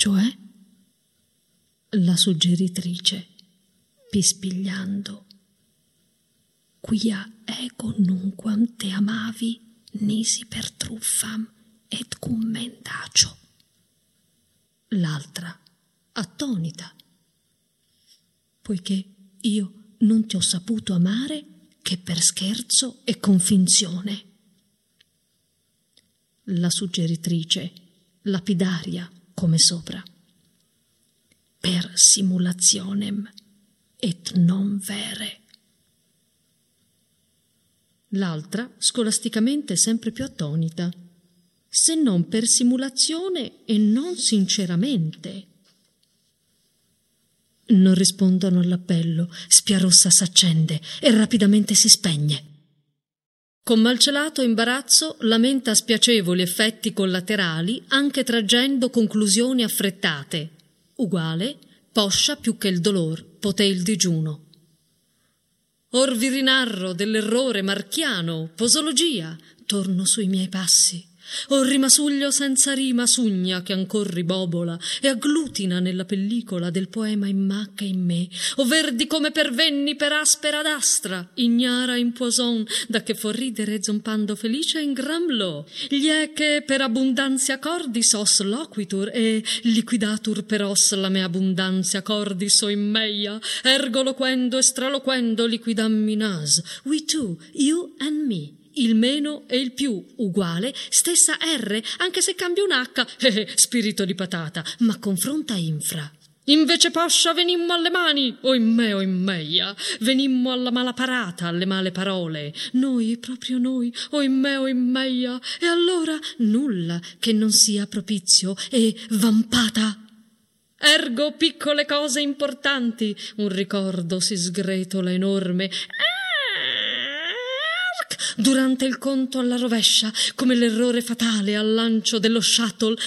Cioè? La suggeritrice, pispigliando. Quia ego nunquam te amavi, nisi per truffam et cum mendacio. L'altra, attonita. Poiché io non ti ho saputo amare che per scherzo e con finzione. La suggeritrice, lapidaria, come sopra. Per simulationem et non vere. L'altra, scolasticamente sempre più attonita. Se non per simulazione e non sinceramente. Non rispondono all'appello, Spiarossa s'accende e rapidamente si spegne. Con malcelato imbarazzo lamenta spiacevoli effetti collaterali, anche traggendo conclusioni affrettate. Uguale, poscia più che il dolor, poté il digiuno. Or vi rinarro dell'errore marchiano, posologia, torno sui miei passi. Or rimasuglio senza rima sugna che ancor ribobola e agglutina nella pellicola del poema in macca in me, ovver di come pervenni per aspera d'astra, ignara in poison, da che for ridere zompando felice in gran lo, gli è che per abbondanzia cordis os loquitur e liquidatur per os la mea abbondanzia cordis o in meia, ergo loquendo e straloquendo liquidammi nas, we two, you and me. Il meno e il più, uguale, stessa R, anche se cambia un H, spirito di patata, ma confronta infra. Invece poscia venimmo alle mani, o in me o in meia, venimmo alla mala parata, alle male parole, noi, proprio noi, o in me o in meia, e allora nulla che non sia propizio e vampata. Ergo piccole cose importanti, un ricordo si sgretola enorme, durante il conto alla rovescia, come l'errore fatale al lancio dello shuttle.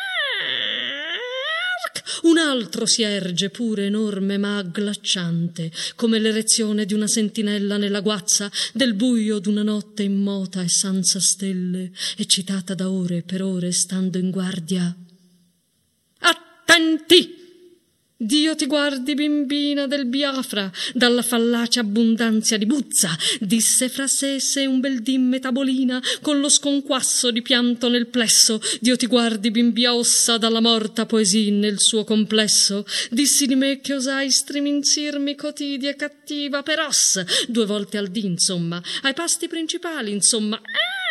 Un altro si erge pure enorme ma agghiacciante, come l'erezione di una sentinella nella guazza del buio d'una notte immota e senza stelle, eccitata da ore per ore stando in guardia. Attenti! Dio ti guardi, bimbina del Biafra, dalla fallace abbondanzia di Buzza, disse fra sé se un bel dì metabolina, con lo sconquasso di pianto nel plesso. Dio ti guardi, bimbia ossa, dalla morta poesia nel suo complesso. Dissi di me che osai striminzirmi cotidia e cattiva per os, 2 volte al dì, insomma, ai pasti principali, insomma.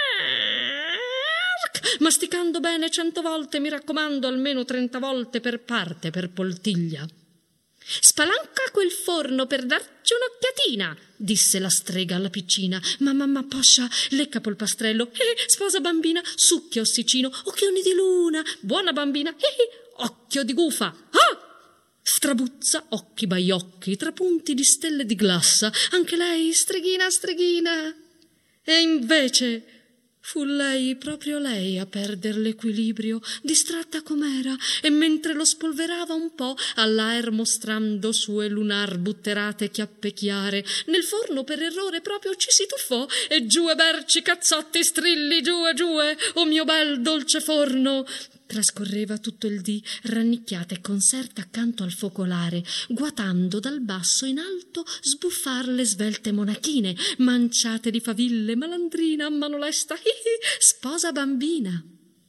Masticando bene 100 volte, mi raccomando, almeno 30 volte per parte, per poltiglia. Spalanca quel forno per darci un'occhiatina, disse la strega alla piccina. Ma mamma poscia, lecca polpastrello, sposa bambina, succhia ossicino, occhioni di luna, buona bambina, occhio di gufa, strabuzza, occhi baiocchi, trapunti di stelle di glassa, anche lei streghina, streghina. E invece fu lei, proprio lei, a perder l'equilibrio, distratta com'era, e mentre lo spolverava un po', all'aer mostrando sue lunar butterate chiappe chiare, nel forno per errore proprio ci si tuffò, e giù e berci, cazzotti, strilli, giù e giù, o mio bel dolce forno. Trascorreva tutto il dì rannicchiata e conserta accanto al focolare, guatando dal basso in alto sbuffar le svelte monachine, manciate di faville, malandrina a mano lesta, sposa bambina.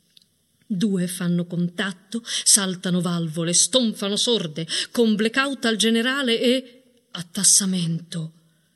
2 fanno contatto, saltano valvole, stonfano sorde, con blackout al generale e attassamento.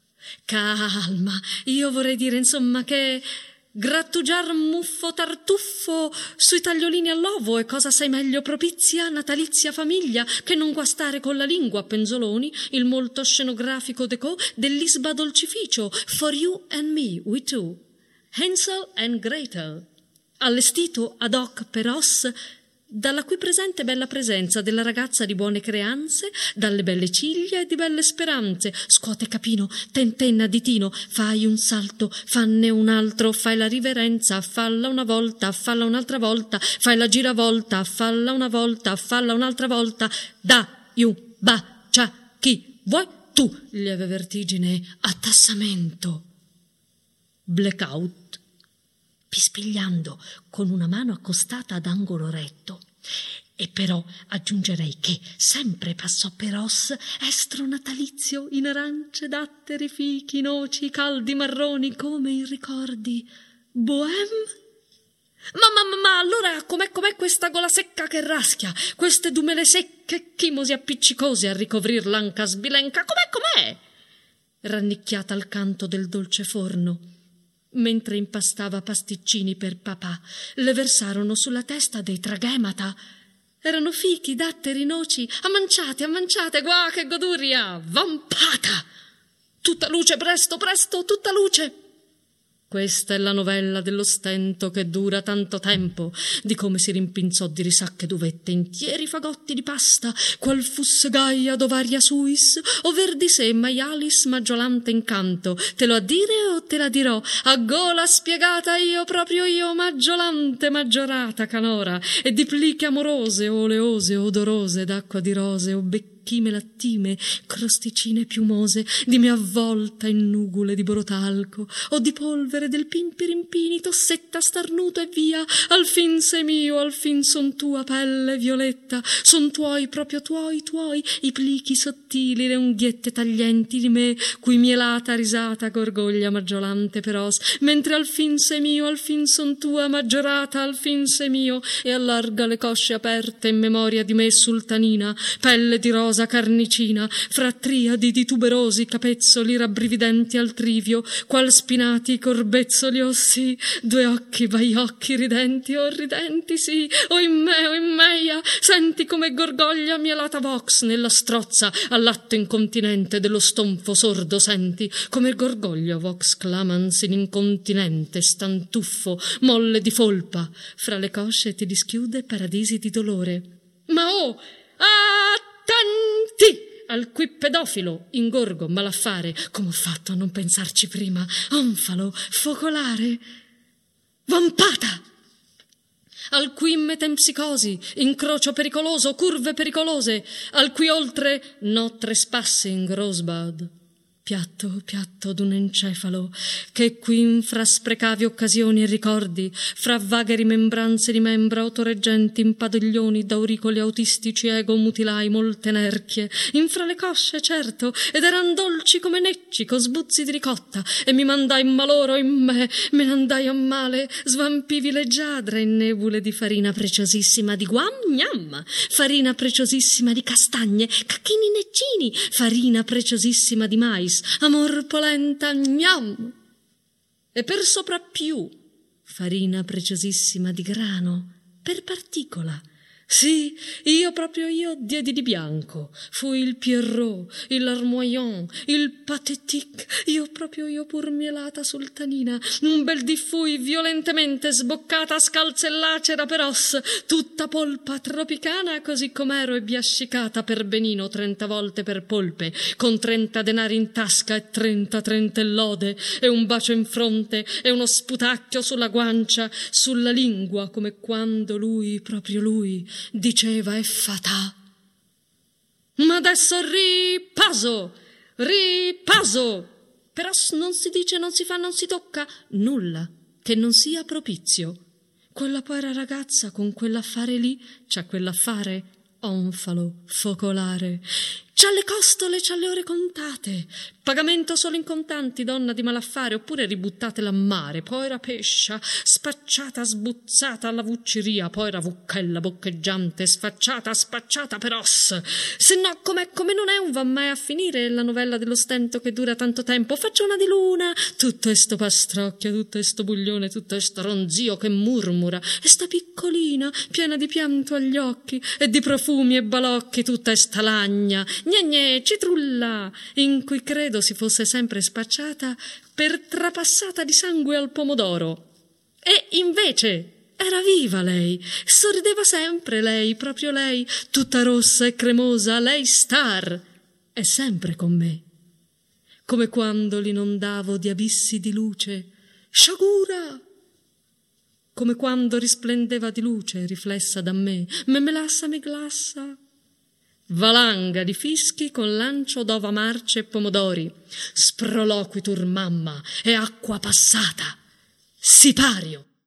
Calma, io vorrei dire insomma che grattugiar muffo tartuffo sui tagliolini all'ovo è cosa sei meglio propizia, natalizia famiglia, che non guastare con la lingua a penzoloni il molto scenografico decò dell'isba dolcificio, for you and me, we two, Hansel and Gretel, allestito ad hoc per os, dalla qui presente bella presenza della ragazza di buone creanze, dalle belle ciglia e di belle speranze. Scuote capino, tentenna ditino, fai un salto, fanne un altro, fai la riverenza, falla una volta, falla un'altra volta, fai la giravolta, falla una volta, falla un'altra volta, da, iu, ba, cia, chi, vuoi, tu, lieve vertigine, attassamento. Blackout, pispigliando con una mano accostata ad angolo retto. E però aggiungerei che sempre passò per os estro natalizio in arance, datteri, fichi, noci, caldi marroni come in ricordi. Bohème? Ma allora com'è questa gola secca che raschia, queste dumele secche chimosi appiccicosi a ricovrir l'anca sbilenca, com'è? Rannicchiata al canto del dolce forno, mentre impastava pasticcini per papà, le versarono sulla testa dei traghemata. Erano fichi, datteri, noci, ammanciate, guà che goduria, vampata! Tutta luce, presto, tutta luce! Questa è la novella dello stento che dura tanto tempo, di come si rimpinzò di risacche d'uvette intieri fagotti di pasta, qual fusse gaia dovaria suis, over di sé maialis maggiolante incanto, te lo a dire o te la dirò, a gola spiegata proprio io, maggiolante maggiorata canora, e di pliche amorose, oleose, odorose, d'acqua di rose, o becchime lattime, crosticine piumose, di me avvolta in nugule di borotalco, o di polvere del pimpirimpini, tossetta, starnuto e via, al fin sei mio, al fin son tua pelle violetta, son tuoi, proprio tuoi, i plichi sottili, le unghiette taglienti di me, cui mielata risata gorgoglia maggiolante peros, mentre al fin sei mio, al fin son tua maggiorata, al fin sei mio, e allarga le cosce aperte in memoria di me sultanina, pelle di rosa carnicina, fra triadi di tuberosi capezzoli rabbrividenti al trivio, qual spinati corbezzoli, oh sì, due occhi, baiocchi ridenti, oh ridenti, sì, o in meia, senti come gorgoglia mielata vox nella strozza, all'atto incontinente dello stonfo sordo, senti come gorgoglio vox clamans in incontinente, stantuffo, molle di folpa, fra le cosce ti dischiude paradisi di dolore. Ma oh, attenti! Al qui pedofilo, ingorgo, malaffare, come ho fatto a non pensarci prima, onfalo, focolare, vampata! Al qui metempsicosi, incrocio pericoloso, curve pericolose, al qui oltre no trespassing rosebud. Piatto d'un encefalo, che qui fra sprecavi occasioni e ricordi, fra vaghe rimembranze di membra autoreggenti in padiglioni d'auricoli autistici ego mutilai molte nerchie, infra le cosce, certo, ed eran dolci come necci, con sbuzzi di ricotta, e mi mandai in maloro in me ne andai a male, svampivi leggiadra in nebule di farina preciosissima di guam, gnam, farina preciosissima di castagne, cacchini neccini, farina preciosissima di mais, amor polenta, gnam, e per soprappiù farina preciosissima di grano, per particola. Sì, proprio io diedi di bianco, fui il Pierrot, il Larmoyant, il Pathétique, io pur mielata sultanina, un bel dì fui violentemente sboccata, scalza e lacera per os, tutta polpa tropicana, così com'ero e biascicata per benino 30 volte per polpe, con 30 denari in tasca e 30 lode, e un bacio in fronte, e uno sputacchio sulla guancia, sulla lingua, come quando lui, proprio lui, diceva e fatà. Ma adesso ripaso, però non si dice, non si fa, non si tocca nulla che non sia propizio. Quella povera ragazza con quell'affare lì, c'ha quell'affare onfalo, focolare, c'ha le costole, c'ha le ore contate, pagamento solo in contanti, donna di malaffare, oppure ributtatela a mare, poi era pescia, spacciata, sbuzzata alla vucceria, poi era vucchella boccheggiante, spacciata per os. Se no, come non è un va mai a finire la novella dello stento che dura tanto tempo, facciona di luna, tutto è sto pastrocchio, tutto è sto buglione, tutto è sto ronzio che murmura, e sta piccolina, piena di pianto agli occhi, e di profumi e balocchi, tutta è sta lagna, gne, citrulla, in cui credo si fosse sempre spacciata per trapassata di sangue al pomodoro. E invece era viva lei, sorrideva sempre lei, proprio lei, tutta rossa e cremosa, lei star, è sempre con me. Come quando l'inondavo di abissi di luce, sciagura! Come quando risplendeva di luce riflessa da me, me melassa, me glassa. Valanga di fischi con lancio d'ova marce e pomodori, sproloquitur mamma e acqua passata, sipario.